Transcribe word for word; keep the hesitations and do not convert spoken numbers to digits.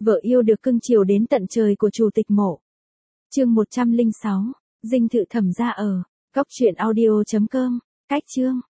Vợ yêu được cưng chiều đến tận trời của chủ tịch mộ. Chương một trăm lẻ sáu, dinh thự Thẩm gia ở. Cóc truyện audio chấm com. Cách chương.